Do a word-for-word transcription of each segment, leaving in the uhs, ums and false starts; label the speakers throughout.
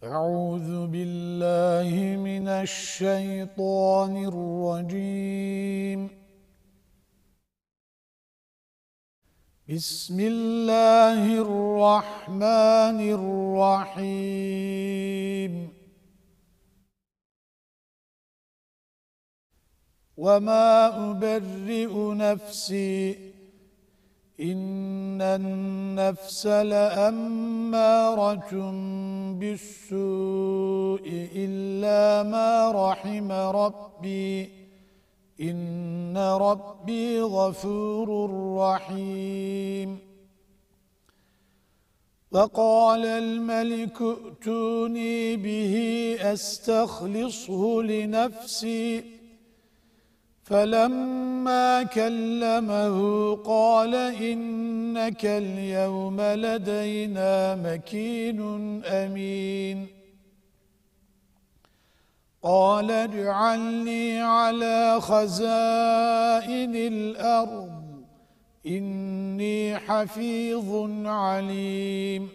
Speaker 1: أعوذ بالله من الشيطان الرجيم. بسم الله الرحمن الرحيم. وما أبرئ نفسي إن النفس لأمارة بالسوء إلا ما رحم ربي إن ربي غفور رحيم. وقال الملك ائتوني به أستخلصه لنفسي فلما كلمه قال إنك اليوم لدينا مكين أمين. قال اجعلني على خزائن الأرض إني حفيظ عليم.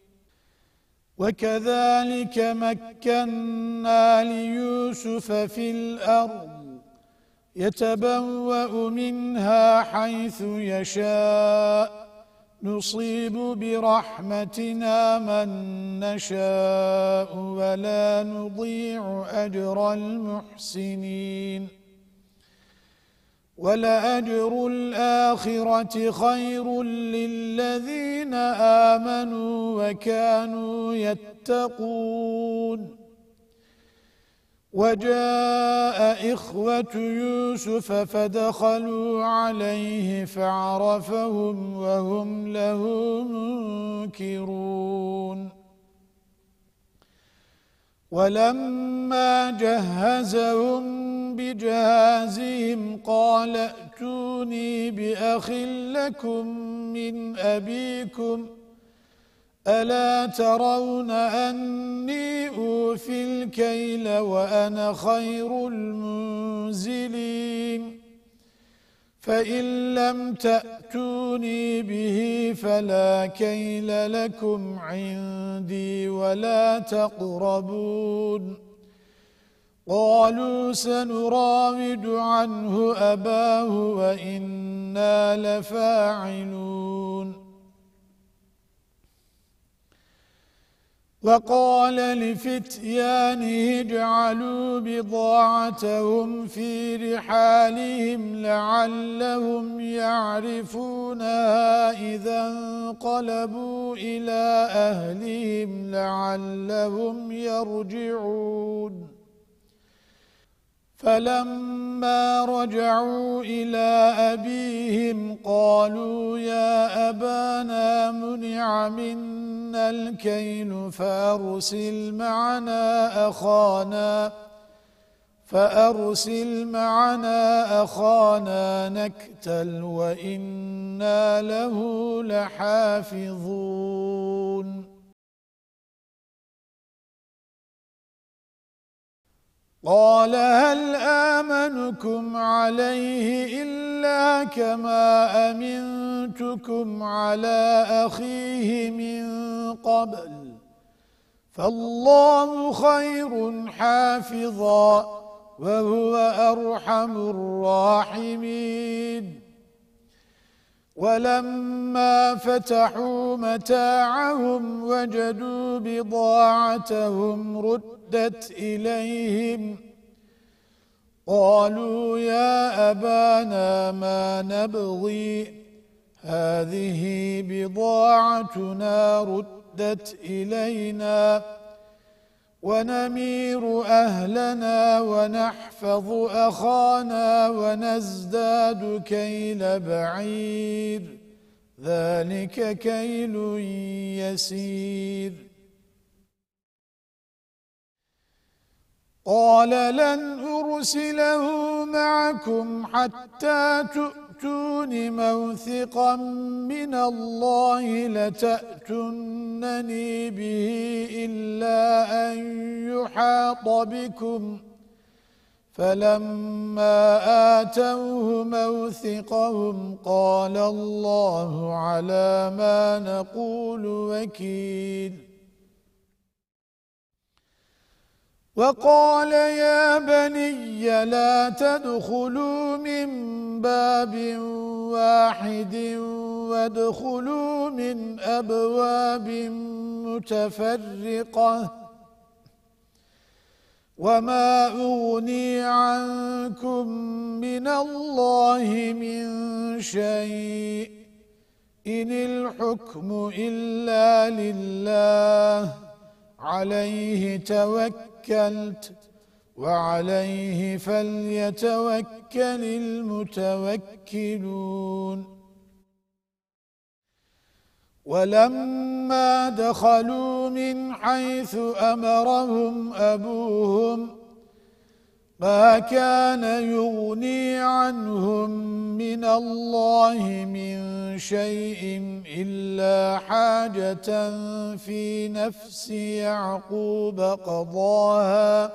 Speaker 1: وكذلك مكنا ليوسف في الأرض يتبوأ منها حيث يشاء نصيب برحمتنا من نشاء ولا نضيع أجر المحسنين. ولأجر الآخرة خير للذين آمنوا وكانوا يتقون. وجاء إخوة يوسف فدخلوا عليه فعرفهم وهم له منكرون. ولما جهزهم بجهازهم قال ائتوني بأخ لكم من أبيكم ألا ترون أني أوفي الكيل وأنا خير المنزلين. فإن لم تأتوني به فلا كيل لكم عندي ولا تقربون. قالوا سنراود عنه أباه وإنا لفاعلون. وقال لفتيانه اجعلوا بضاعتهم في رحالهم لعلهم يعرفونها إذا انقلبوا إلى أهلهم لعلهم يرجعون. فلما رجعوا إلى أبيهم قالوا يا أبانا منع منا الكيل فأرسل معنا أخانا فأرسل معنا أخانا نكتل وإنا له لحافظون. قال هل آمنكم عليه إلا كما أمنتكم على أخيه من قبل فالله خير حافظا وهو أرحم الراحمين. ولما فتحوا متاعهم وجدوا بضاعتهم ردت إليهم قالوا يا أبانا ما نبغي هذه بضاعتنا ردت إلينا ونمير أهلنا ونحفظ أخانا ونزداد كيل بعير ذلك كيل يسير. قال لن أرسله معكم حتى تؤتون موثقا من الله لتأتونني به إلا أن يحاط بكم فلما آتوه موثقهم قال الله على ما نقول وكيل. وقال يا بني لا تدخلوا من باب واحد وادخلوا من أبواب متفرقة وما أغني عنكم من الله من شيء إن الحكم إلا لله عليه توكلت وعليه فليتوكل المتوكلون ولما دخلوا من حيث أمرهم أبوهم ما كان يغني عنهم من الله من شيء إلا حاجة في نفس يعقوب قضاها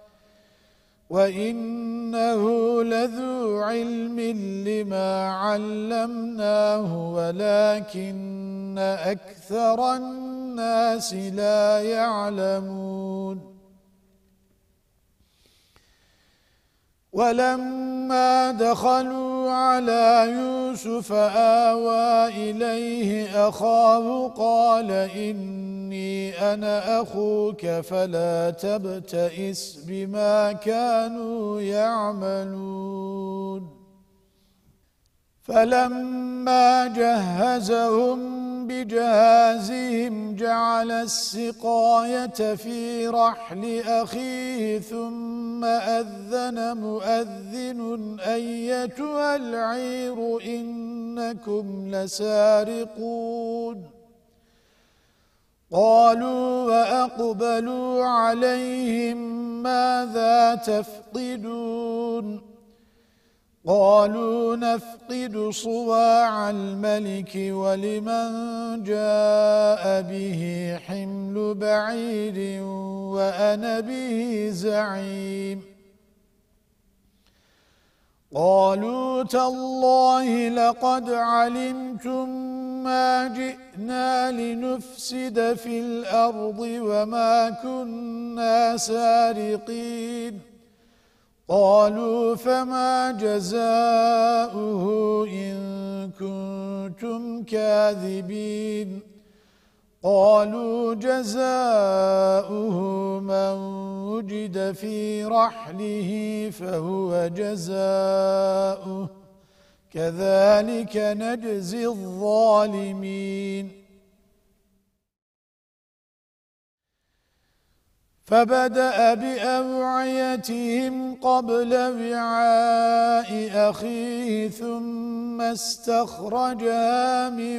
Speaker 1: وإنه لذو علم لما علمناه ولكن أكثر الناس لا يعلمون ولما دخلوا على يوسف آوى إليه أخاه قال إني أنا أخوك فلا تبتئس بما كانوا يعملون فلما جهزهم بجهازهم جعل السقاية في رحل أخيه ثم أذن مؤذن أيتها العير إنكم لسارقون قالوا وأقبلوا عليهم ماذا تفقدون قالوا نفقد صواع الملك ولمن جاء به حمل بعير وأنا به زعيم قالوا تالله لقد علمتم ما جئنا لنفسد في الأرض وما كنا سارقين قالوا فما جزاؤه إن كنتم كاذبين قالوا جزاؤه من وجد في رحله فهو جزاؤه كذلك نجزي الظالمين فبدأ بأوعيتهم قبل وعاء أخيه ثم استخرجها من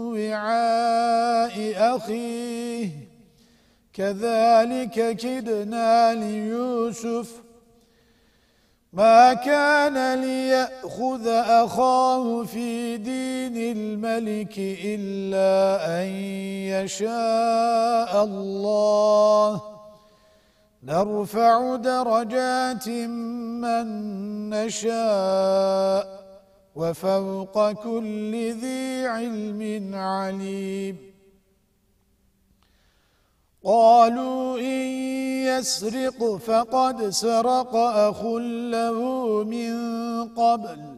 Speaker 1: وعاء أخيه كذلك كدنا ليوسف ما كان ليأخذ أخاه في دين الملك إلا أن يشاء الله نرفع درجات من نشاء وفوق كل ذي علم عليم قالوا إن يسرق فقد سرق أخ له من قبل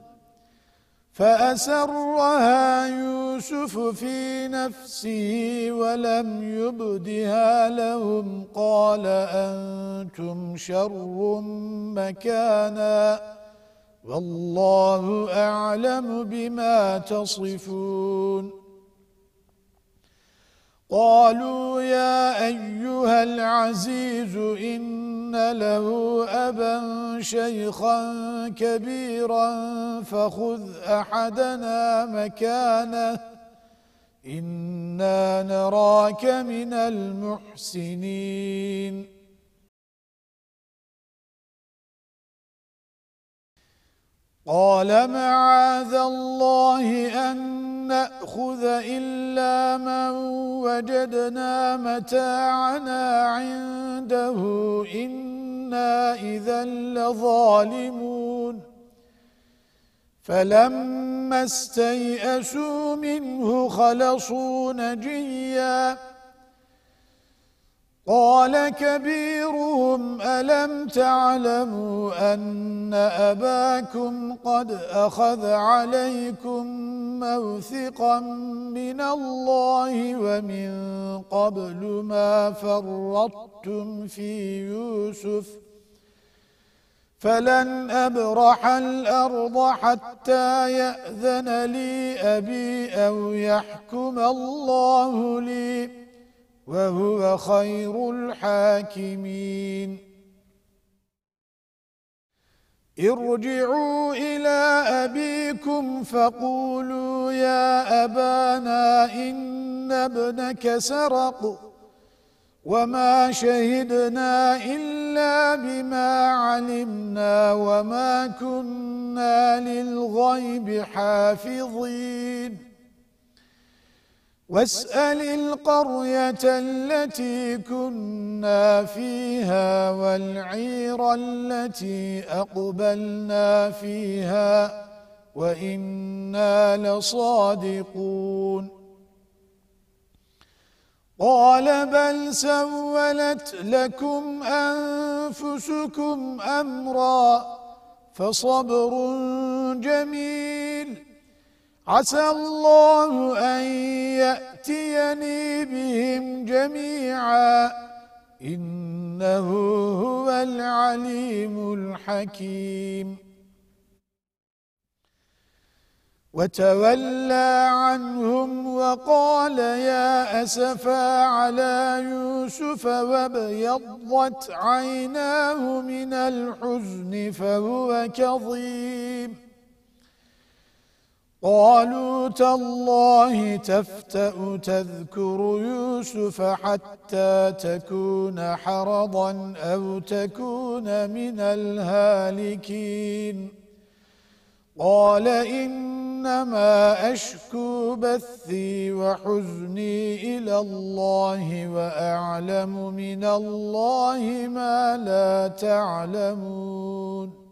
Speaker 1: فأسرها يوسف في نفسه ولم يبدها لهم قال أنتم شر مكانا والله أعلم بما تصفون قالوا يا أيها العزيز إن له أبا شيخا كبيرا فخذ أحدنا مكانه إنا نراك من المحسنين قال معاذ الله أن نأخذ إلا من وجدنا متاعنا عنده إنا إذا لظالمون فلما استيئسوا منه خلصوا نجيا قال كبيرهم ألم تعلموا أن أباكم قد أخذ عليكم موثقا من الله ومن قبل ما فرطتم في يوسف فلن أبرح الأرض حتى يأذن لي أبي أو يحكم الله لي وهو خير الحاكمين ارجعوا إلى أبيكم فقولوا يا أبانا إن ابنك سرق وما شهدنا إلا بما علمنا وما كنا للغيب حافظين واسأل القرية التي كنا فيها والعير التي أقبلنا فيها وإنا لصادقون قال بل سولت لكم أنفسكم أمرا فصبر جميل عسى الله أن يأتيني بهم جميعا إنه هو العليم الحكيم وتولى عنهم وقال يا أسفا على يوسف وابيضت عيناه من الحزن فهو كظيم قالوا تالله تفتأ تذكر يوسف حتى تكون حرضا أو تكون من الهالكين قال إنما أشكو بثي وحزني إلى الله وأعلم من الله ما لا تعلمون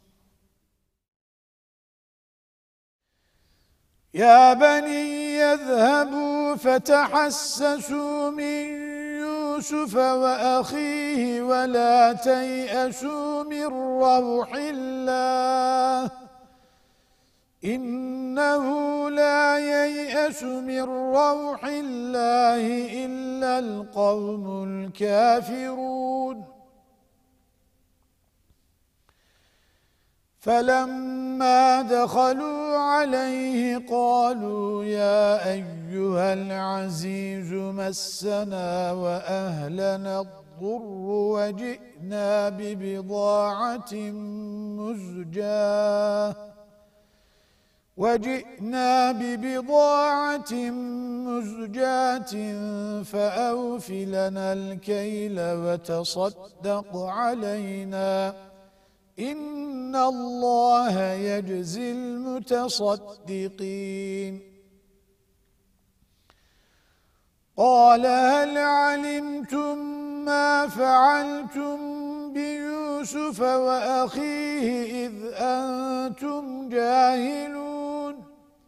Speaker 1: يا بني يذهبوا فتحسسوا من يوسف وأخيه ولا تيأسوا من روح الله إنه لا ييأس من روح الله إلا القوم الكافرون فلما دخلوا عليه قالوا يا أيها العزيز مسنا وأهلنا الضر وجئنا ببضاعة مزجاة وجئنا ببضاعة مزجاة فأوف لنا الكيل وتصدق علينا إن الله يجزي المتصدقين قال هل علمتم ما فعلتم بيوسف وأخيه إذ أنتم جاهلون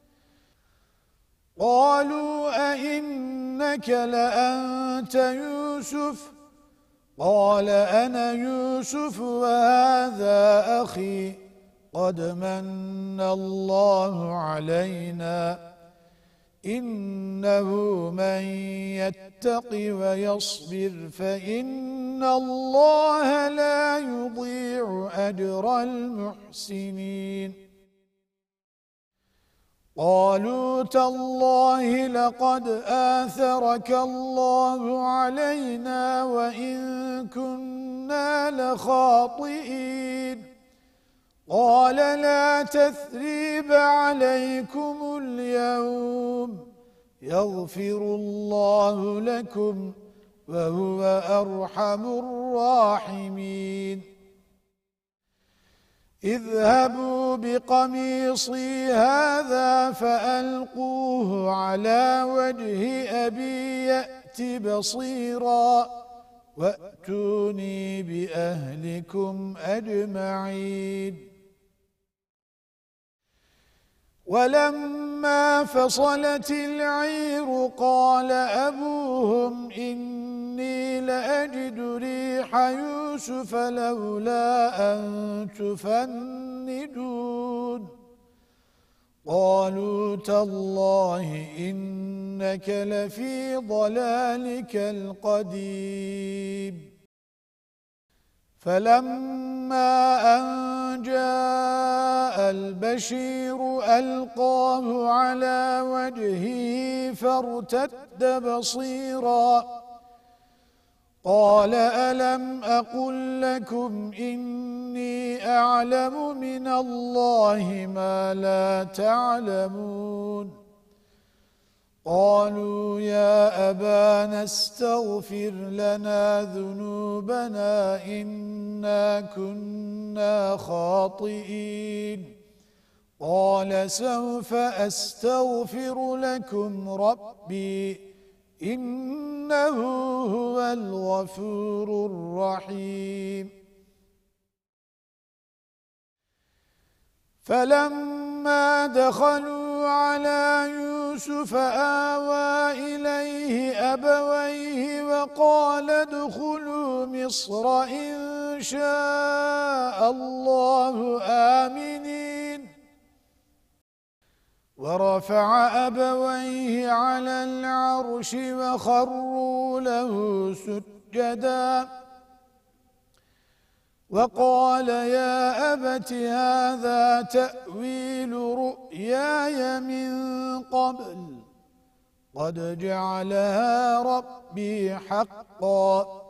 Speaker 1: قالوا أئنك لأنت يوسف قال أنا يوسف وهذا أخي قد من الله علينا إنه من يتق ويصبر فإن الله لا يضيع أجر المحسنين قالوا تالله لقد آثرك الله علينا وإن كنا لخاطئين قال لا تثريب عليكم اليوم يغفر الله لكم وهو أرحم الراحمين اذهبوا بقميصي هذا فألقوه على وجه أبي يأت بصيرا وأتوني بأهلكم أجمعين ولما فصلت العير قال أبوهم إني لأجل أجد ريح يوسف لولا أن تفندون قالوا تالله إنك لفي ضلالك القديم فلما أن جاء البشير ألقاه على وجهه فارتد بصيرا قال ألم أقل لكم إني أعلم من الله ما لا تعلمون قالوا يا أبانا استغفر لنا ذنوبنا إنا كنا خاطئين قال سوف أستغفر لكم ربي إنه هو الغفور الرحيم فلما دخلوا على يوسف آوى إليه أبويه وقال ادخلوا مصر إن شاء الله آمنين ورفع أبويه على العرش وخروا له سجدا وقال يا أبت هذا تأويل رؤياي من قبل قد جعلها ربي حقا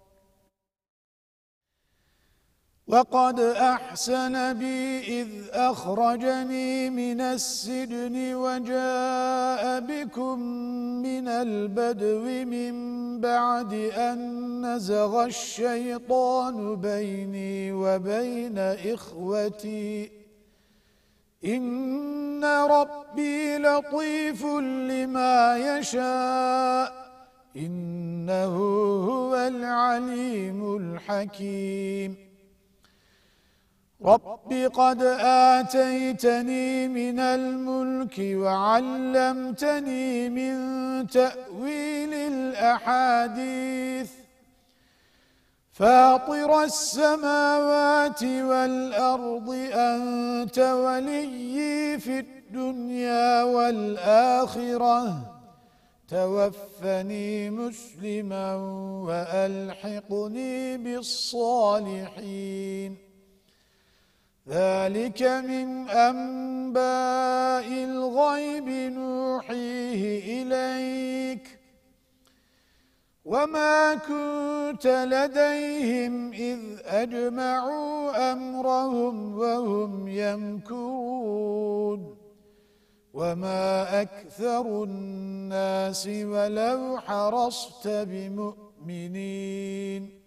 Speaker 1: وقد أحسن بي إذ أخرجني من السجن وجاء بكم من البدو من بعد أن نزغ الشيطان بيني وبين إخوتي إن ربي لطيف لما يشاء إنه هو العليم الحكيم رب قد آتيتني من الملك وعلمتني من تأويل الأحاديث فاطر السماوات والأرض أنت وليي في الدنيا والآخرة توفني مسلما وألحقني بالصالحين ذلك من أنباء الغيب نوحيه إليك وما كنت لديهم إذ أجمعوا أمرهم وهم يمكرون وما أكثر الناس ولو حرصت بمؤمنين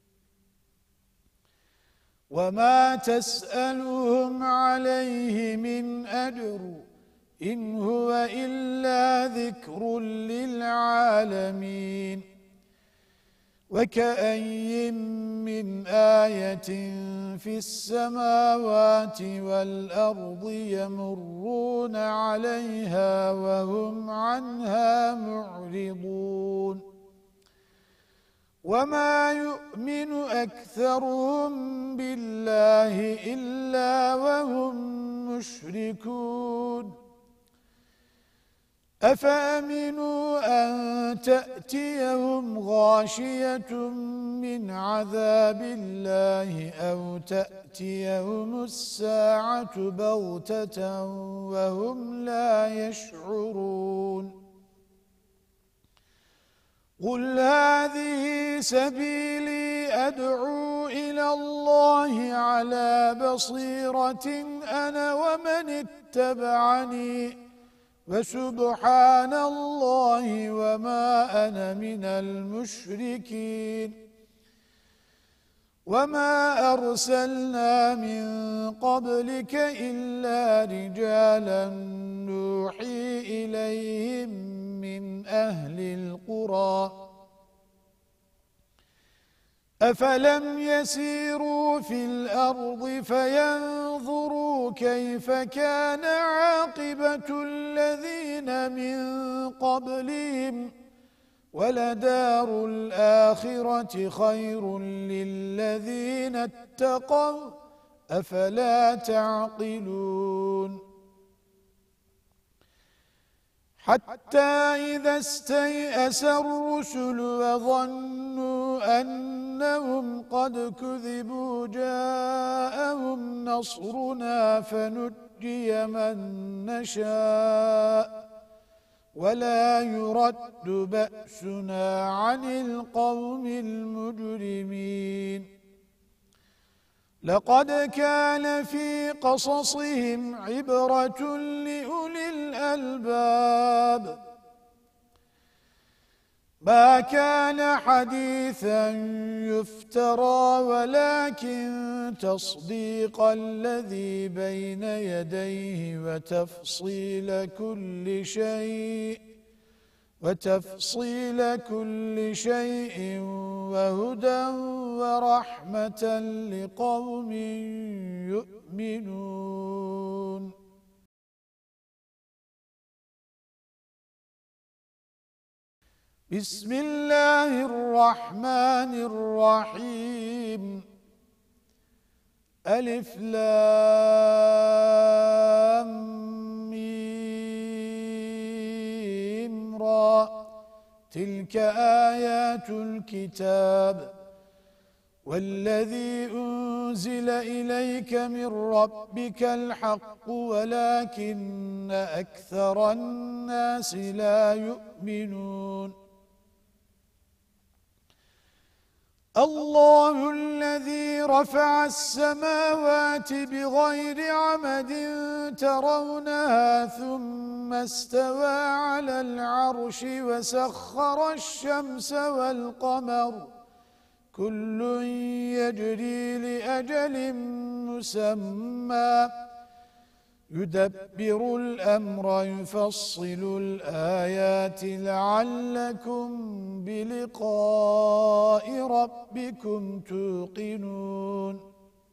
Speaker 1: وما تسألهم عليه من أجر إن هو إلا ذكر للعالمين وكأي من آية في السماوات والأرض يمرون عليها وهم عنها معرضون وما يؤمن أكثرهم بالله إلا وهم مشركون أفأمنوا أن تأتيهم غاشية من عذاب الله أو تأتيهم الساعة بغتة وهم لا يشعرون قل هذه سبيلي أدعو إلى الله على بصيرة أنا ومن اتبعني وسبحان الله وما أنا من المشركين وما أرسلنا من قبلك إلا رجالا نوحي إليهم من أهل القرى أفلم يسيروا في الأرض فينظروا كيف كان عاقبة الذين من قبلهم ولدار الآخرة خير للذين اتقوا أفلا تعقلون حتى إذا استيأس الرسل وظنوا أنهم قد كذبوا جاءهم نصرنا فنجي من نشاء ولا يرد بأسنا عن القوم المجرمين لقد كان في قصصهم عبرة لأولي الألباب ما كان حديثا يفترى ولكن تصديق الذي بين يديه وتفصيل كل شيء وتفصيل كل شيء وهدى ورحمة لقوم يؤمنون بسم الله الرحمن الرحيم ألف لام ميم را تلك آيات الكتاب والذي أنزل إليك من ربك الحق ولكن أكثر الناس لا يؤمنون الله الذي رفع السماوات بغير عمد ترونها ثم استوى على العرش وسخر الشمس والقمر كل يجري لأجل مسمى يدبر الأمر يفصل الآيات لعلكم بلقاء ربكم توقنون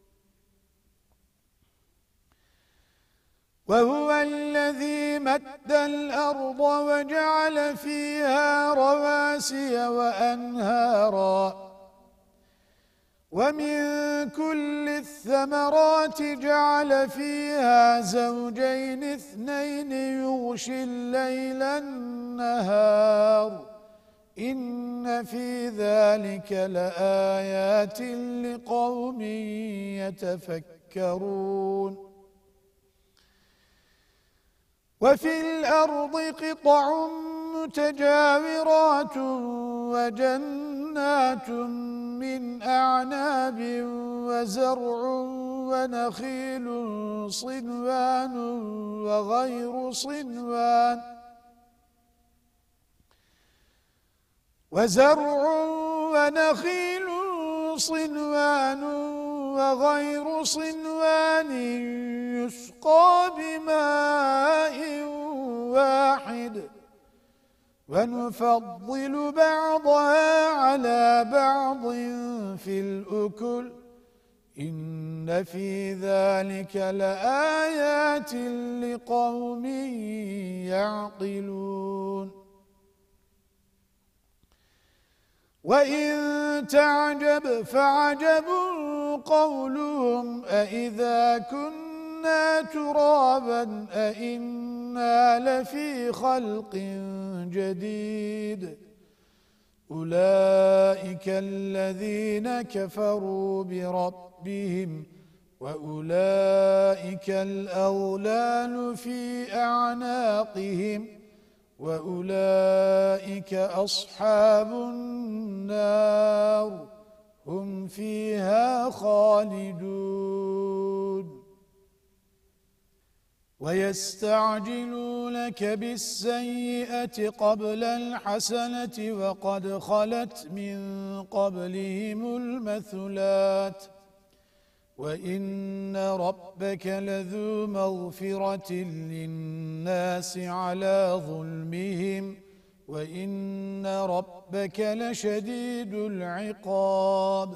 Speaker 1: وهو الذي مد الأرض وجعل فيها رواسي وأنهارا ومن كل الثمرات جعل فيها زوجين اثنين يغشي الليل النهار إن في ذلك لآيات لقوم يتفكرون وفي الأرض قطع متجاورات وجنات من أعناب وزرع ونخيل صنوان وغير صنوان وزرع ونخيل صنوان وغير صنوان يسقى بماء واحد ونفضل بعضها على بعض في الأكل إن في ذلك لآيات لقوم يعقلون وإن تعجب فعجب قولهم أإذا كنا ترابا أإنا لفي خلق جديد أولئك الذين كفروا بربهم وأولئك الأغلال في أعناقهم وأولئك أصحاب النار هم فيها خالدون ويستعجلونك بالسيئة قبل الحسنة وقد خلت من قبلهم المثلات وإن ربك لذو مغفرة للناس على ظلمهم وإن ربك لشديد العقاب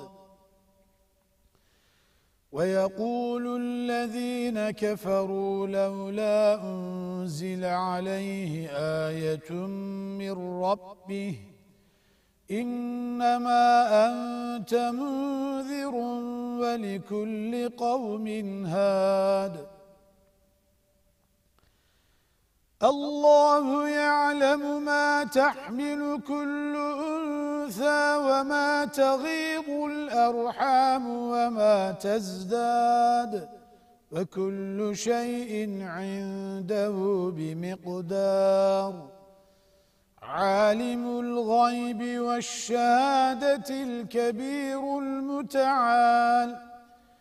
Speaker 1: ويقول الذين كفروا لولا أنزل عليه آية من ربه إنما أنت منذر ولكل قوم هاد الله يعلم ما تحمل كل أنثى وما تغيض الأرحام وما تزداد وكل شيء عنده بمقدار عالم الغيب والشهادة الكبير المتعال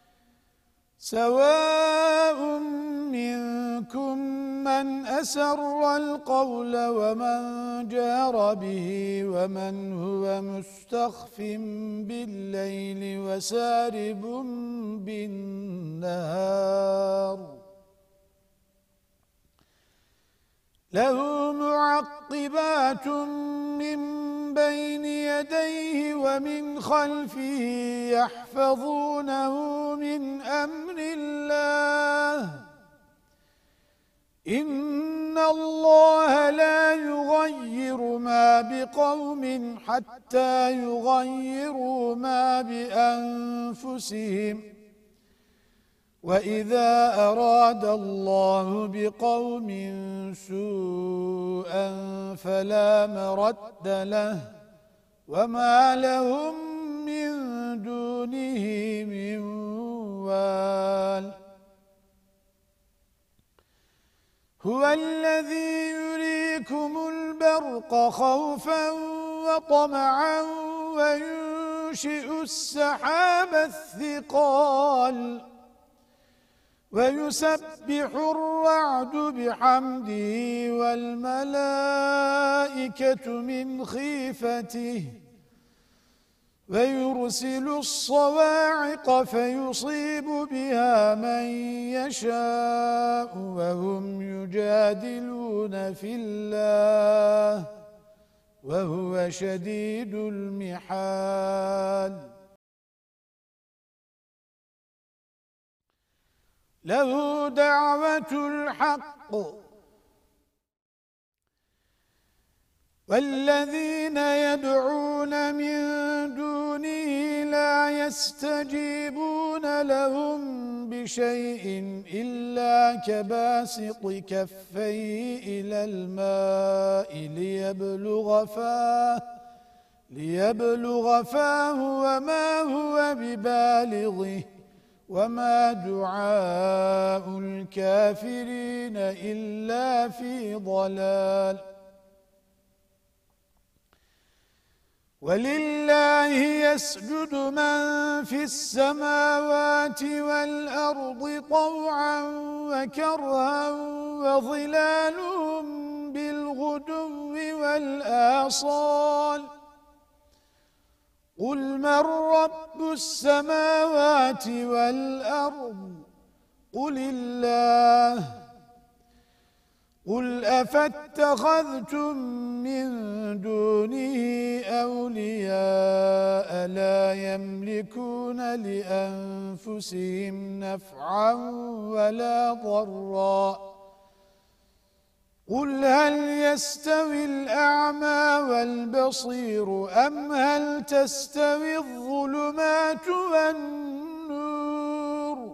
Speaker 1: سواء منكم من أسر القول ومن جار به ومن هو مستخف بالليل وسارب بالنهار له معقبات من بين يديه ومن خلفه يحفظونه من أمر الله إن الله لا يغير ما بقوم حتى يغيروا ما بأنفسهم وإذا أراد الله بقوم سوءا فلا مرد له وما لهم من دونه من وال هو الذي يريكم البرق خوفا وطمعا وينشئ السحاب الثقال ويسبح الرعد بحمده والملائكة من خيفته ويرسل الصواعق فيصيب بها من يشاء وهم يجادلون في الله وهو شديد المحال له دعوة الحق والذين يدعون من دونه لا يستجيبون لهم بشيء إلا كباسط كفيه إلى الماء ليبلغ فاه ليبلغ فاه وما هو ببالغه وما دعاء الكافرين إلا في ضلال ولله يسجد من في السماوات والأرض طوعا وكرها وظلالهم بالغدو والآصال قل من رب السماوات والأرض قل الله قل أفاتخذتم من دونه أولياء لا يملكون لأنفسهم نفعا ولا ضرا قل هل يستوي الأعمى والبصير أم هل تستوي الظلمات والنور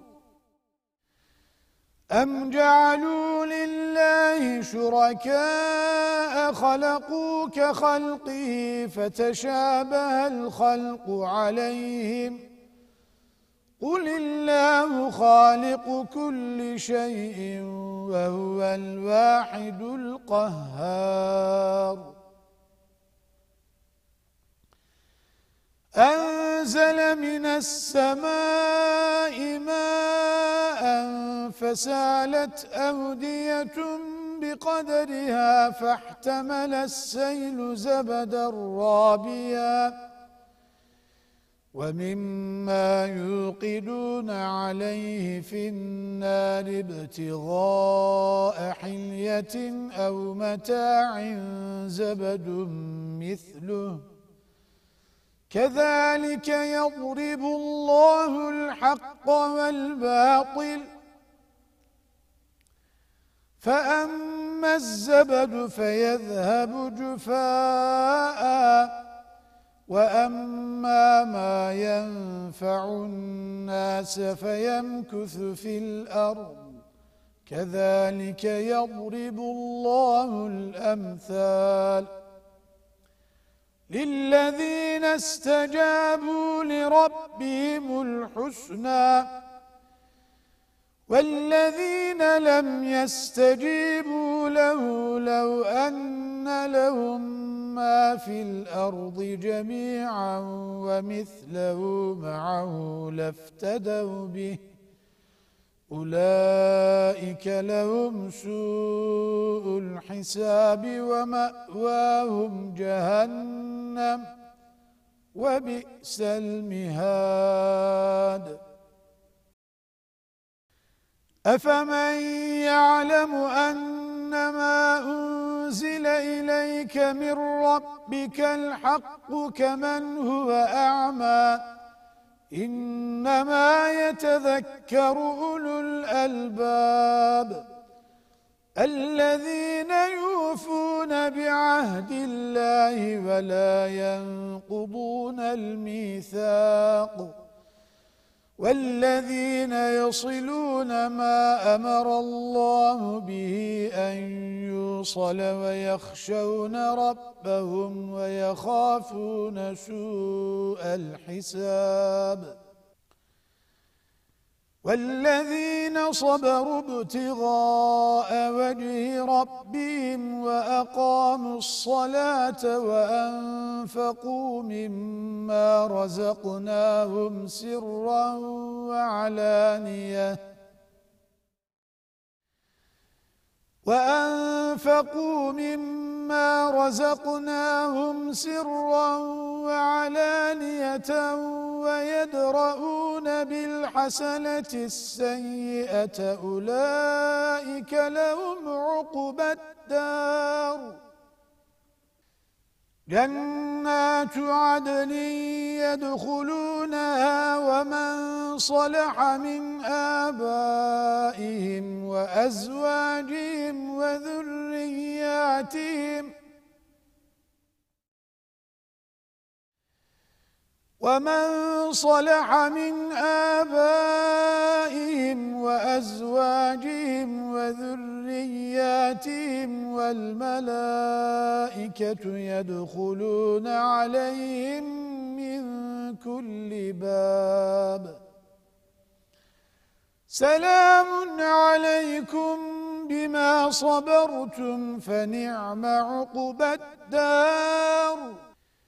Speaker 1: أم جعلوا لله شركاء خلقوا كخلقه فتشابه الخلق عليهم قل الله خالق كل شيء وهو الواحد القهار أنزل من السماء ماء فسالت أودية بقدرها فاحتمل السيل زبدا رابيا ومما يوقدون عليه في النار ابتغاء حلية أو متاع زبد مثله كذلك يضرب الله الحق والباطل فأما الزبد فيذهب جفاء وأما ما ينفع الناس فيمكث في الأرض كذلك يضرب الله الأمثال للذين استجابوا لربهم الحسنى والذين لم يستجيبوا له لو أن لهم ما في الأرض جميعا ومثله معه لافتدوا به أولئك لهم سوء الحساب ومأواهم جهنم وبئس المهاد أفمن يعلم أنما أنزل إليك من ربك الحق كمن هو أعمى إنما يتذكر أولو الألباب الذين يوفون بعهد الله ولا ينقضون الميثاق والذين يصلون ما أمر الله به أن يوصل ويخشون ربهم ويخافون سوء الحساب والذين صبروا ابتغاء وجه ربهم وأقاموا الصلاة وأنفقوا مما رزقناهم سرا وعلانية وأنفقوا مما رزقناهم سرا وعلانية ويدرؤون بالحسنة السيئة أولئك لهم عقبى الدار جنات عدن يدخلونها ومن صلح من آبائهم وأزواجهم وذرياتهم ومن صلح من آبائهم وأزواجهم وذرياتهم والملائكة يدخلون عليهم من كل باب سلام عليكم بما صبرتم فنعم عقبى الدار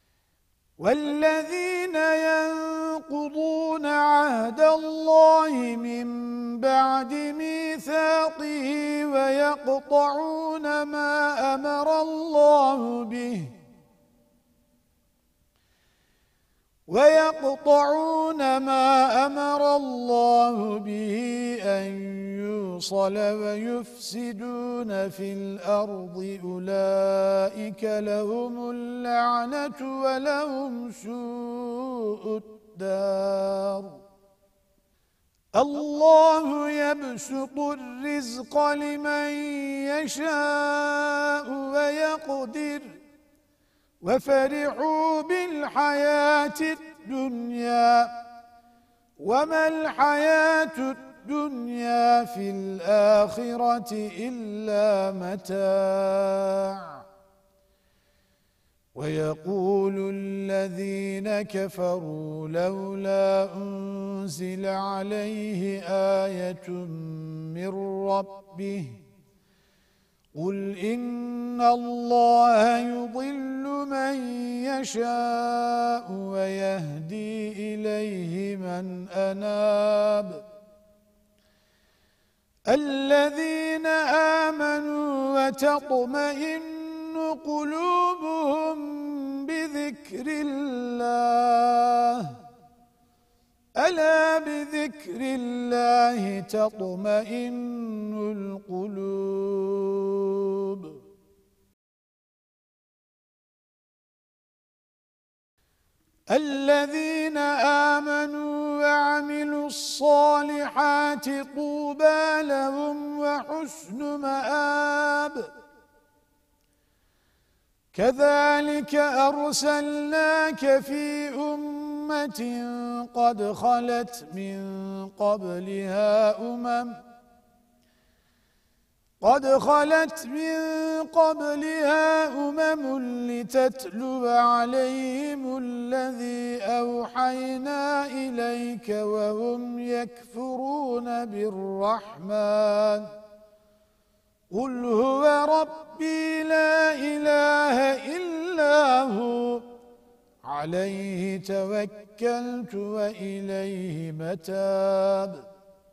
Speaker 1: والذين ينقضون عهد الله من بعد ميثاقه ويقطعون ما أمر الله به ويقطعون ما أمر الله به أن يوصل ويفسدون في الأرض أولئك لهم اللعنة ولهم سوء الدار الله يبسط الرزق لمن يشاء ويقدر وفرحوا بالحياة الدنيا وما الحياة الدنيا في الآخرة إلا متاع ويقول الذين كفروا لولا أنزل عليه آية من ربه قل إن الله يضل من يشاء ويهدي إليه من أناب الذين آمنوا وتطمئن قلوبهم بذكر الله ألا بذكر الله تطمئن القلوب الذين آمنوا وعملوا الصالحات طوبى لهم وحسن مآب كذلك أرسلناك في أمة قد خلت من قبلها أمم قد خلت من قبلها أمم لتتلو عليهم الذي أوحينا إليك وهم يكفرون بالرحمن قل هو ربي لا إله إلا هو عليه توكلت وإليه متاب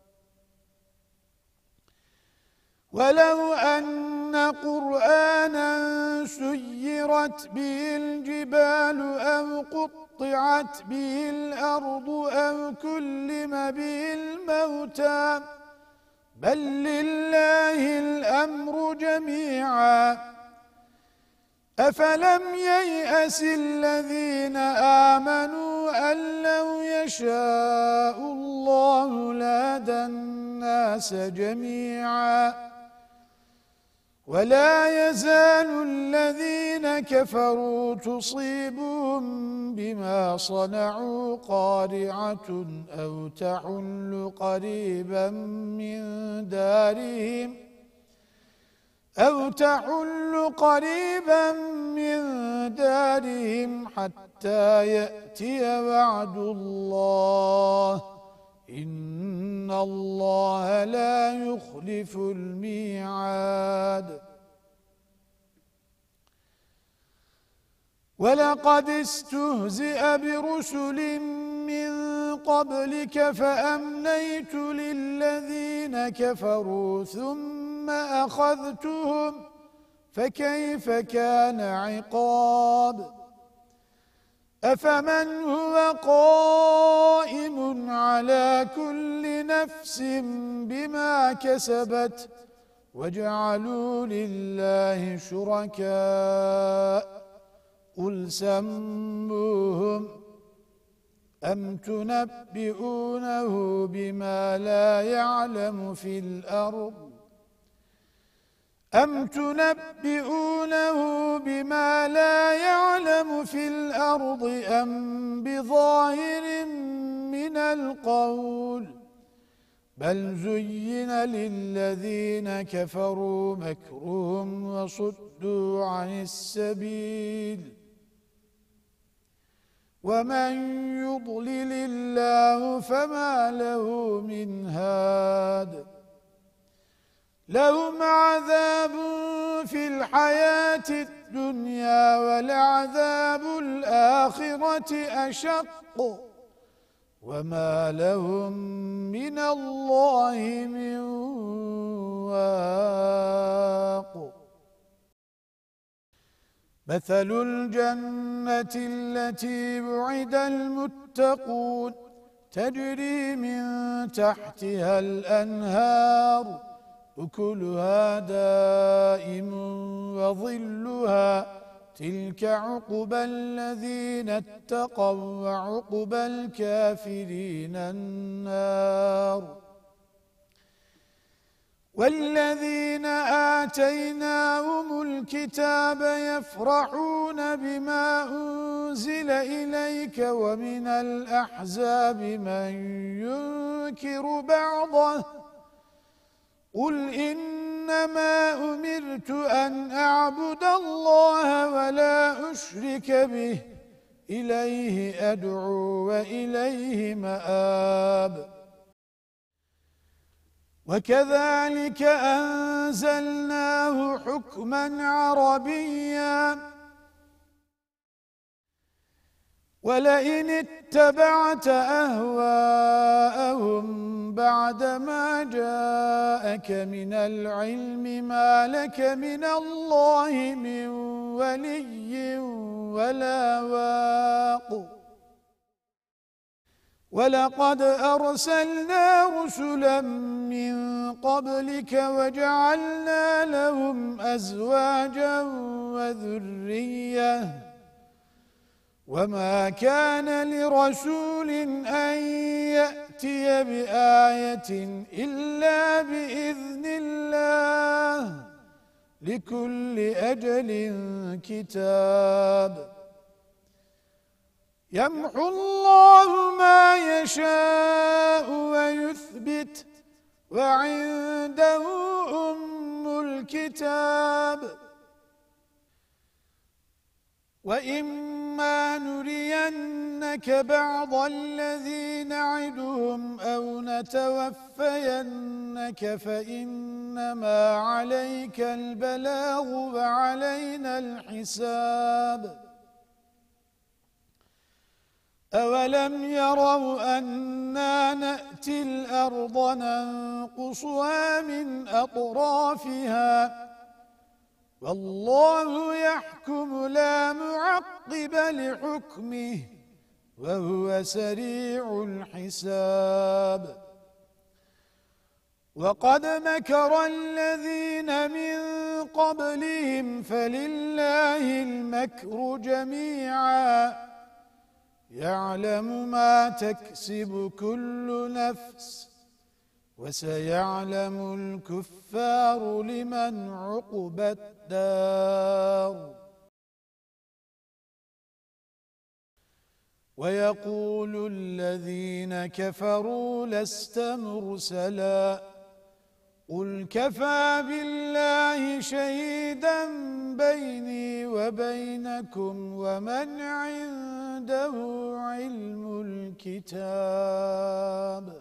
Speaker 1: ولو أن قرآنا سيرت به الجبال أو قطعت به الأرض أو كلم به الموتى بل لله الأمر جميعا أفلم ييأس الذين آمنوا أن لو يشاء الله لهدى الناس جميعا ولا يزال الذين كفروا تصيبهم بما صنعوا قارعة أو تحل قريبا من دارهم أو تحل قريبا من دارهم حتى يأتي وعد الله إن الله لا يخلف الميعاد ولقد استهزئ برسل من قبلك فأمليت للذين كفروا ثم أخذتهم فكيف كان عقاب أفمن هو قائم على كل نفس بما كسبت وجعلوا لله شركاء قل سموهم أم تنبئونه بما لا يعلم في الأرض أم تنبئونه بما لا يعلم في الأرض أم بظاهر من القول بل زين للذين كفروا مكرهم وصدوا عن السبيل ومن يضلل الله فما له من هاد لهم عذاب في الحياة الدنيا ولعذاب الآخرة أشق وما لهم من الله من واق مثل الجنة التي وعد المتقون تجري من تحتها الأنهار أكلها دائم وظلها تلك عقبى الذين اتقوا وعقبى الكافرين النار والذين آتيناهم الكتاب يفرحون بما أنزل إليك ومن الأحزاب من ينكر بعضه قل إنما أمرت أن أعبد الله ولا أشرك به إليه أدعو وإليه مآب وكذلك أنزلناه حكما عربيا ولئن اتبعت أهواءهم بعدما جاءك من العلم ما لك من الله من ولي ولا واق ولقد أرسلنا رسلا من قبلك وجعلنا لهم أزواجا وذرية وما كان لرسول أن يأتي بآية إلا بإذن الله لكل أجل كتاب يمحو الله ما يشاء ويثبت وعنده أم الكتاب وإما نرينك بعض الذي نعدهم أو نتوفينك فإنما عليك البلاغ وعلينا الحساب أولم يروا أنا نأتي الأرض ننقصها من أطرافها والله يحكم لا معقب لحكمه وهو سريع الحساب وقد مكر الذين من قبلهم فلله المكر جميعا يعلم ما تكسب كل نفس وسيعلم الكفار لمن عقبى الدار ويقول الذين كفروا لست مرسلا قل كفى بالله شهيدا بيني وبينكم ومن عنده علم الكتاب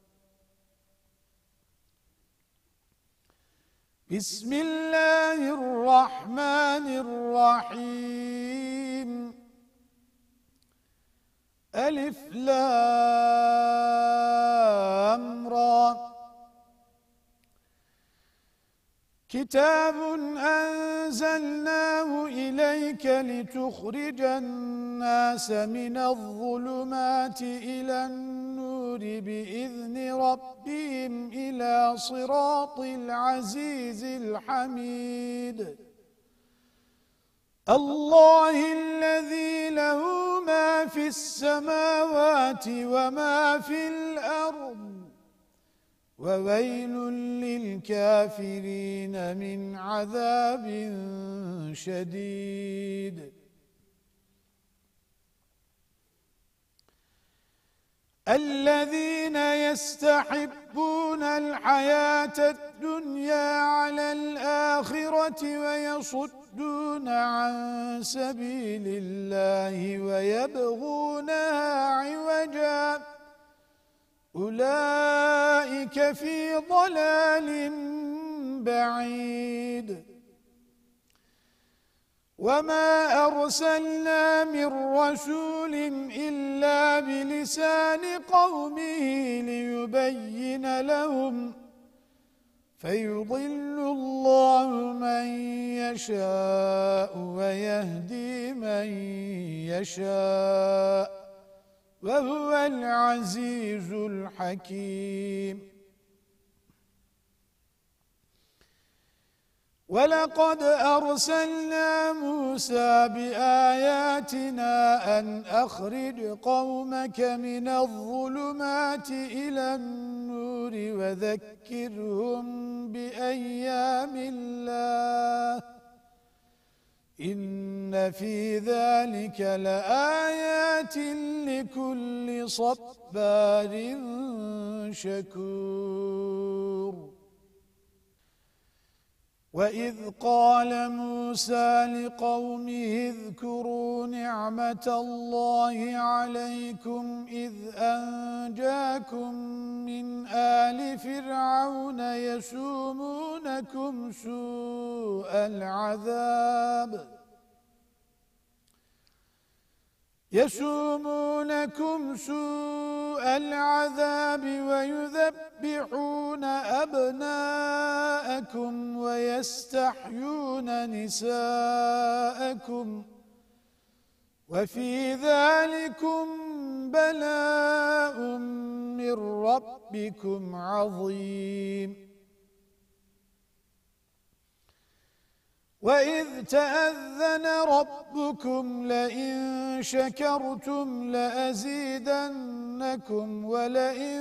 Speaker 1: بسم الله الرحمن الرحيم ألف لام را كتاب أنزلناه إليك لتخرج الناس من الظلمات إلى النور بإذن ربهم إلى صراط العزيز الحميد الله الذي له ما في السماوات وما في الأرض وويل للكافرين من عذاب شديد الذين يستحبون الحياة الدنيا على الآخرة ويصدون عن سبيل الله ويبغونها عوجا أولئك في ضلال بعيد وما أرسلنا من رسول إلا بلسان قومه ليبين لهم فيضل الله من يشاء ويهدي من يشاء وهو العزيز الحكيم ولقد أرسلنا موسى بآياتنا أن أخرج قومك من الظلمات إلى النور وذكرهم بأيام الله إن في ذلك لآيات لكل صبار شكور وإذ قال موسى لقومه اذكروا نعمة الله عليكم إذ أنجاكم من آل فرعون يسومونكم سوء العذاب يسومونكم سوء العذاب ويذبحون أبناءكم ويستحيون نساءكم وفي ذلكم بلاء من ربكم عظيم وإذ تأذن ربكم لئن شكرتم لأزيدنكم ولئن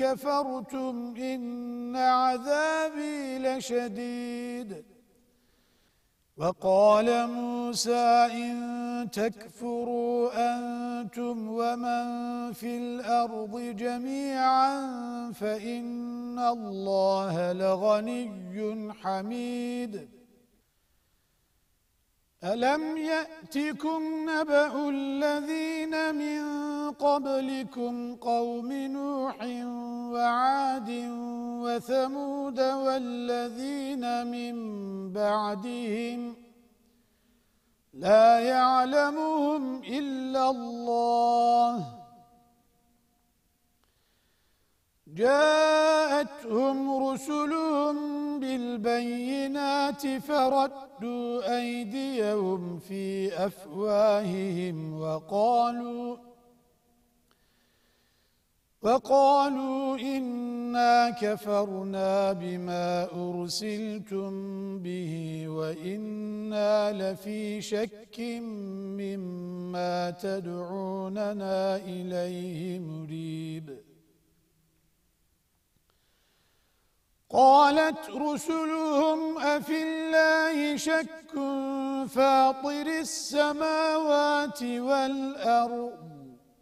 Speaker 1: كفرتم إن عذابي لشديد وقال موسى إن تكفروا أنتم ومن في الأرض جميعا فإن الله لغني حميد ألم يأتكم نبأ الذين من قبلكم قوم نوح وعاد وثمود والذين من بعدهم لا يعلمهم إلا الله جاءتهم رسلهم بالبينات فردوا أيديهم في أفواههم وقالوا وقالوا إنا كفرنا بما أرسلتم به وإنا لفي شك مما تدعوننا إليه مريب قالت رسلهم أفي الله شك فاطر السماوات والأرض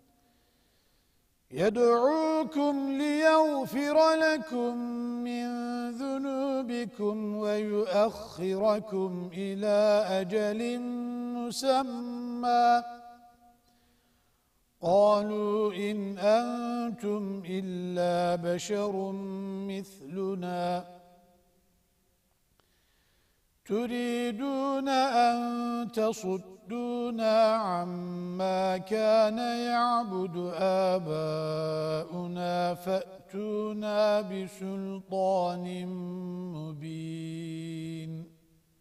Speaker 1: يدعوكم ليغفر لكم من ذنوبكم ويؤخركم إلى أجل مسمى قالوا إن أنتم إلا بشر مثلنا تريدون أن تصدونا عما كان يعبد آباؤنا فأتونا بسلطان مبين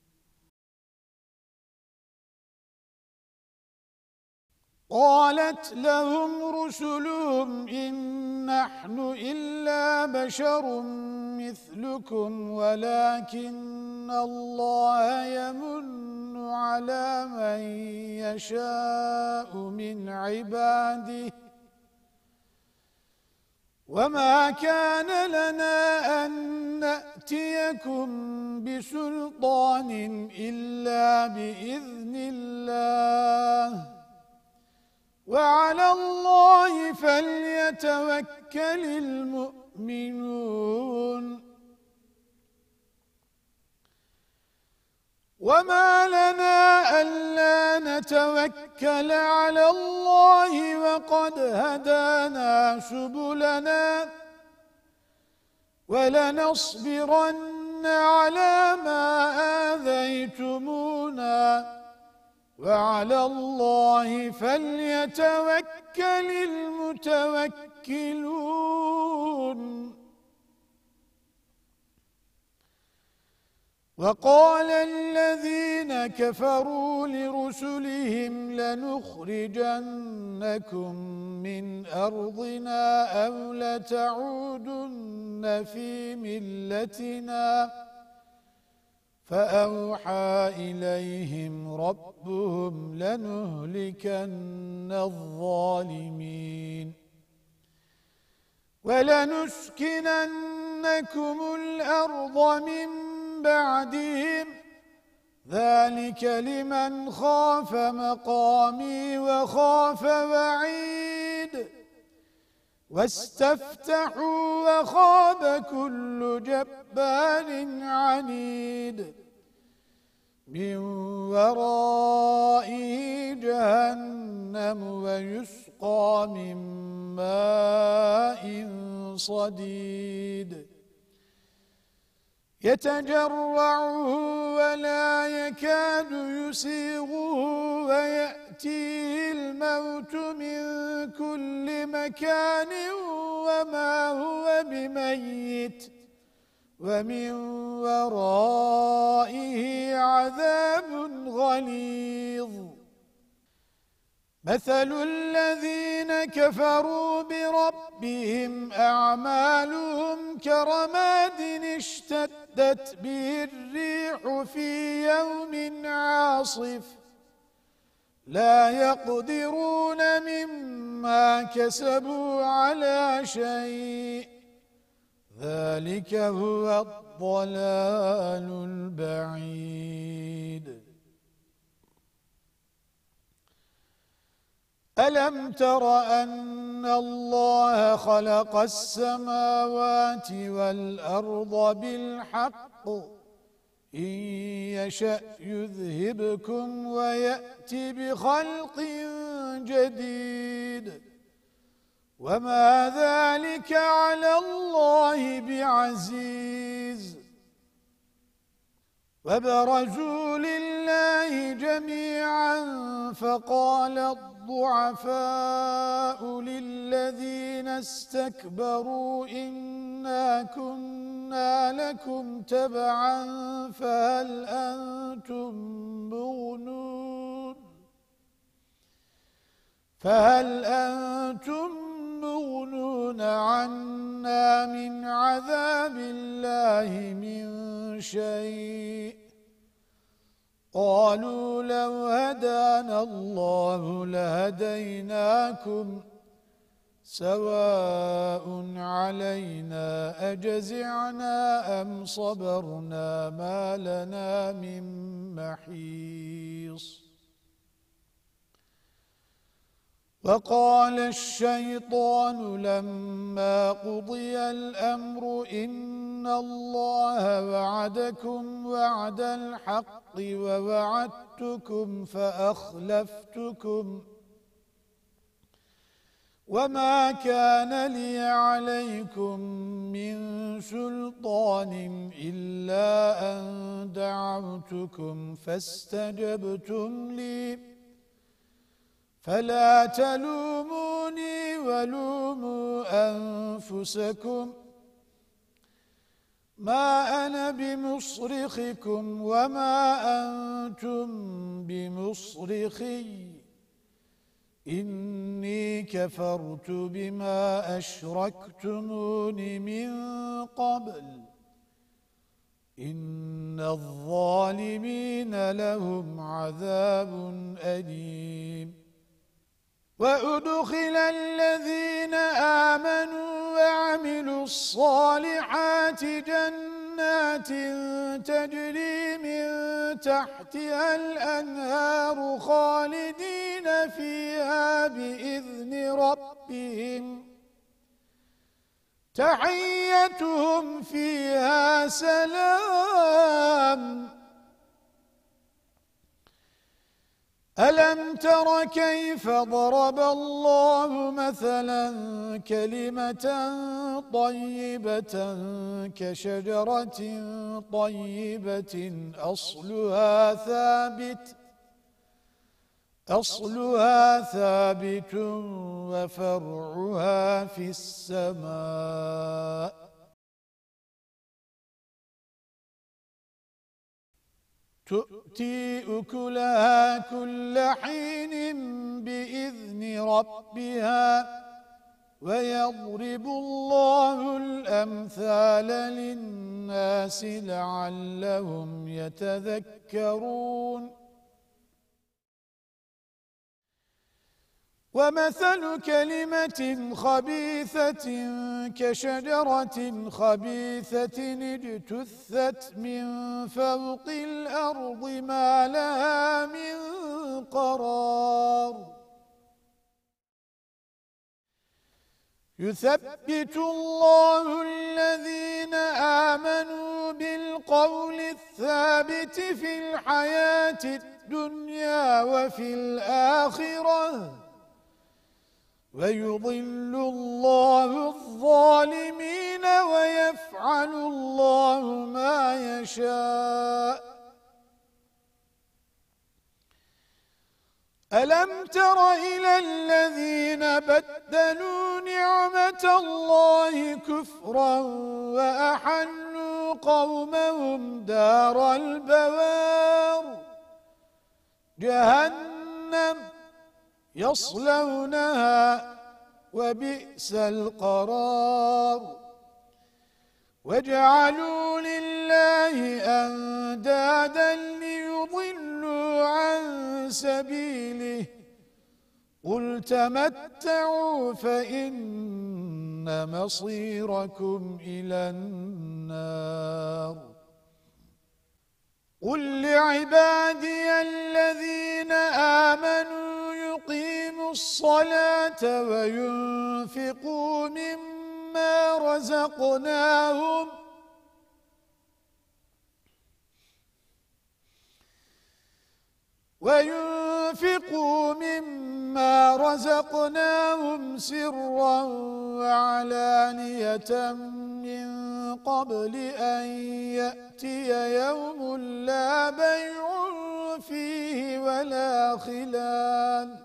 Speaker 1: قالت لهم رسلهم إن نحن إلا بشر مثلكم ولكن الله يمن على من يشاء من عباده وما كان لنا أن نأتيكم بسلطان إلا بإذن الله وعلى الله فليتوكل المؤمنون وما لنا ألا نتوكل على الله وقد هدانا سبلنا ولنصبرن على ما آذيتمونا وعلى الله فليتوكل المتوكلون وقال الذين كفروا لرسلهم لنخرجنكم من أرضنا أو لتعودن في ملتنا فأوحى إليهم ربهم لنهلكن الظالمين ولنسكننكم الأرض من بعدهم ذلك لمن خاف مقامي وخاف وعيد واستفتحوا وخاب كل جبار عنيد من ورائه جهنم ويسقى من ماء صديد يتجرعه ولا يكاد يسيغه ويأتيه الموت من كل مكان وما هو بميت ومن ورائه عذاب غليظ مثل الذين كفروا بربهم أعمالهم كرماد اشتدت به الريح في يوم عاصف لا يقدرون مما كسبوا على شيء ذلك هو الضلال البعيد ألم تر أن الله خلق السماوات والأرض بالحق إن يشأ يذهبكم ويأتي بخلق جديد وما ذلك على الله بعزيز وبرزوا لله جميعا فقال الضعفاء للذين استكبروا إنا كنا لكم تبعا فهل أنتم مغنون فهل أنتم مغنون عنا من عذاب الله من شيء قالوا لو هدانا الله لهديناكم سواء علينا أجزعنا أم صبرنا ما لنا من محيص وقال الشيطان لما قضي الأمر إن الله وعدكم وعد الحق ووعدتكم فأخلفتكم وما كان لي عليكم من سلطان إلا أن دعوتكم فاستجبتم لي فلا تلوموني ولوموا أنفسكم ما أنا بمصرخكم وما أنتم بمصرخي إني كفرت بما أشركتمون من قبل إن الظالمين لهم عذاب أليم وأدخل الذين آمنوا وعملوا الصالحات جنات تجري من تحتها الأنهار خالدين فيها بإذن ربهم تحيتهم فيها سلام ألم تر كيف ضرب الله مثلا كلمة طيبة كشجرة طيبة أصلها ثابت أصلها ثابت وفرعها في السماء تؤتي أكلها كل حين بإذن ربها ويضرب الله الأمثال للناس لعلهم يتذكرون ومثل كلمة خبيثة كشجرة خبيثة اجتثت من فوق الأرض ما لها من قرار يثبت الله الذين آمنوا بالقول الثابت في الحياة الدنيا وفي الآخرة ويضل الله الظالمين ويفعل الله ما يشاء ألم تر إلى الذين بدلوا نعمة الله كفرا وأحلوا قومهم دار البوار جهنم يصلونها وبئس القرار وجعلوا لله أندادا ليضلوا عن سبيله قل تمتعوا فإن مصيركم إلى النار قل لعبادي الذين آمنوا يقيموا الصلاة وينفقوا مما رزقناهم وينفقوا مما رزقناهم سرا وعلانية من قبل أن يأتي يوم لا بيع فيه ولا خلال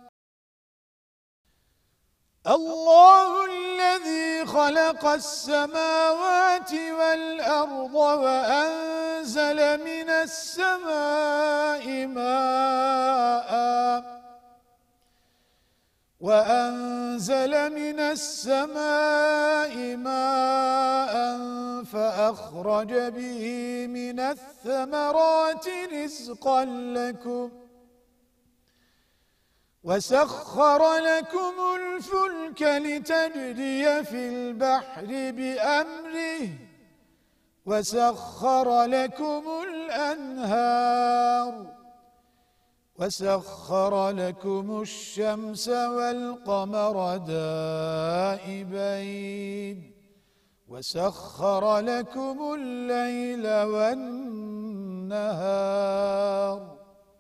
Speaker 1: الله الذي خلق السماوات والأرض وأنزل من السماء ماء وأنزل من السماء ماء فأخرج به من الثمرات رزقا لكم وسخر لكم الفلك لتجري في البحر بأمره وسخر لكم الأنهار وسخر لكم الشمس والقمر دائبين وسخر لكم الليل والنهار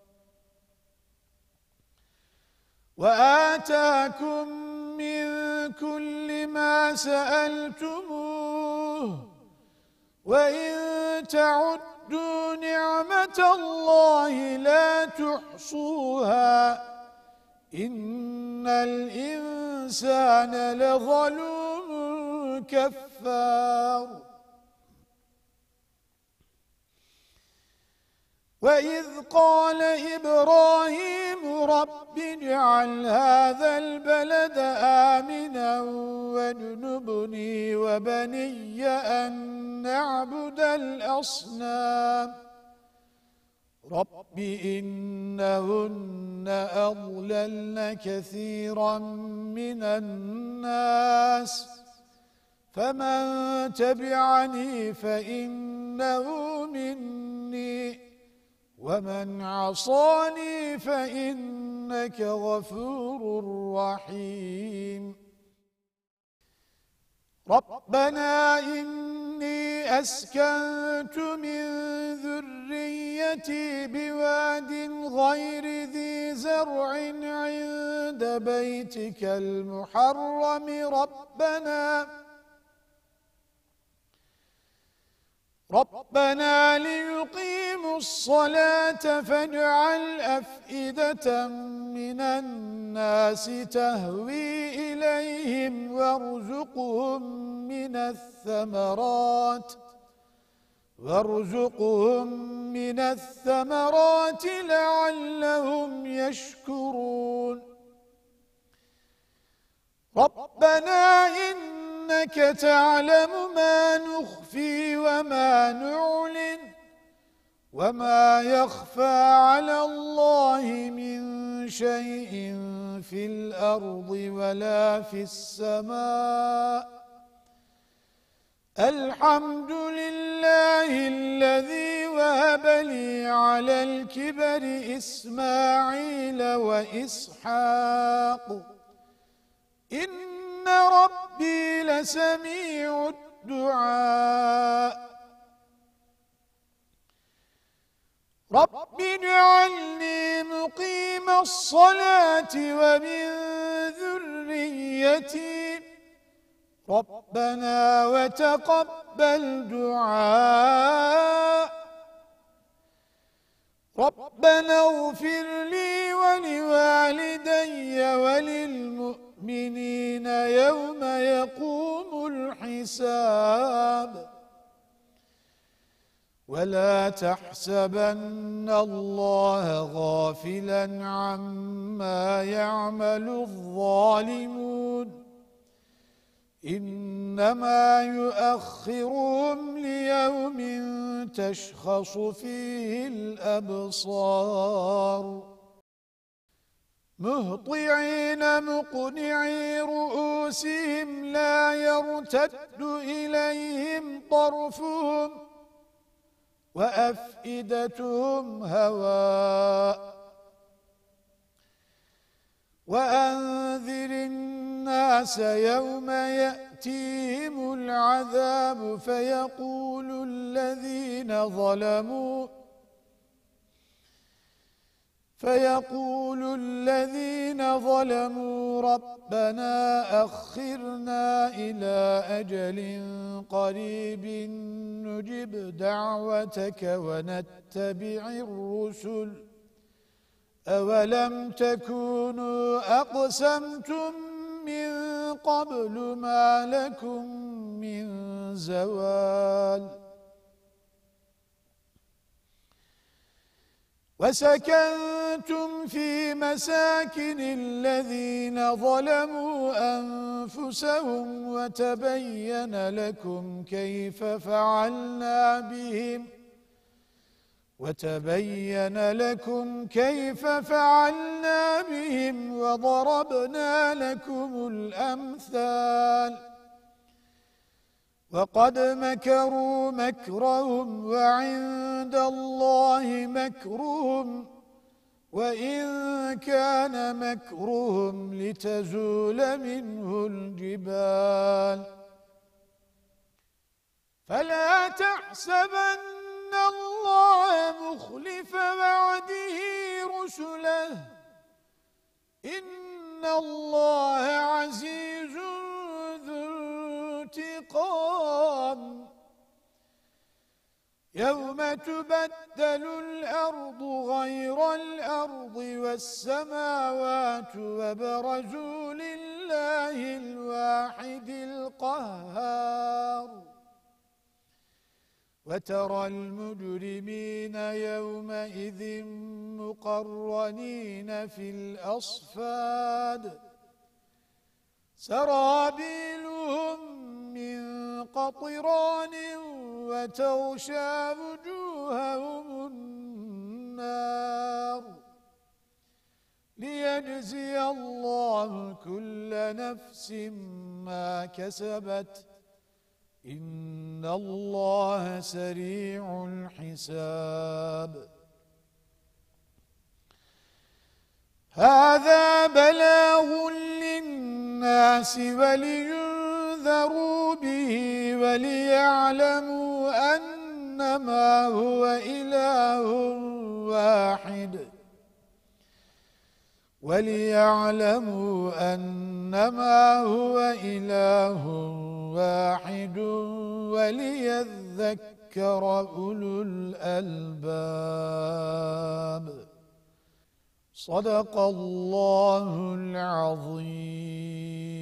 Speaker 1: وآتاكم من كل ما سألتموه وإن تعدوا نعمة الله لا تحصوها إن الإنسان لظلوم كفار وإذ قال إبراهيم رب اجعل هذا البلد آمنا واجنبني وبني أن نعبد الأصنام رب إنهن أضللن كثيرا من الناس فمن تبعني فإنه مني ومن عصاني فإنك غفور رحيم ربنا إني أسكنت من ذريتي بواد غير ذي زرع عند بيتك المحرم ربنا ربنا ليقيموا الصلاة فاجعل أفئدة من الناس تهوي إليهم وارزقهم من الثمرات وارزقهم من الثمرات لعلهم يشكرون ربنا إنك تعلم ما نخفي وما نعلن وما يخفى على الله من شيء في الأرض ولا في السماء الحمد لله الذي وهب لي على الكبر إسماعيل وإسحاق إن ربي لسميع الدعاء رب اجعلني مقيم الصلاة ومن ذريتي ربنا وتقبل دعاء ربنا اغفر لي ولوالدي وللمؤمنين يوم يقوم الحساب ولا تحسبن الله غافلا عما يعمل الظالمون إنما يؤخرهم ليوم تشخص فيه الأبصار مهطعين مقنعي رؤوسهم لا يرتد إليهم طرفهم وأفئدتهم هواء وأنذر الناس يوم يأتيهم العذاب فيقول الذين ظلموا فيقول الذين ظلموا ربنا أخرنا إلى أجل قريب نجب دعوتك ونتبع الرسل أولم تكونوا أقسمتم من قبل ما لكم من زوال وسكنتم في مساكن الذين ظلموا أنفسهم وتبين لكم كيف فعلنا بهم وتبين لكم كيف فعلنا بهم وضربنا لكم الأمثال وقد مكروا مكرهم وعند الله مكرهم وإن كان مكرهم لتزول منه الجبال فلا تحسبن الله مخلف وعده رسله إن الله عزيز انتقام يوم تبدل الأرض غير الأرض والسماوات وبرزوا لله الواحد القهار وترى المجرمين يومئذ مقرنين في الأصفاد سرابيلهم من قطران وتغشى وجوههم النار ليجزي الله كل نفس ما كسبت إن الله سريع الحساب هذا بلاغ للناس ولينذروا به وليعلموا أنما هو إله واحد وليعلموا أنما هو إله واحد وليذكر أولو الألباب صدق الله العظيم.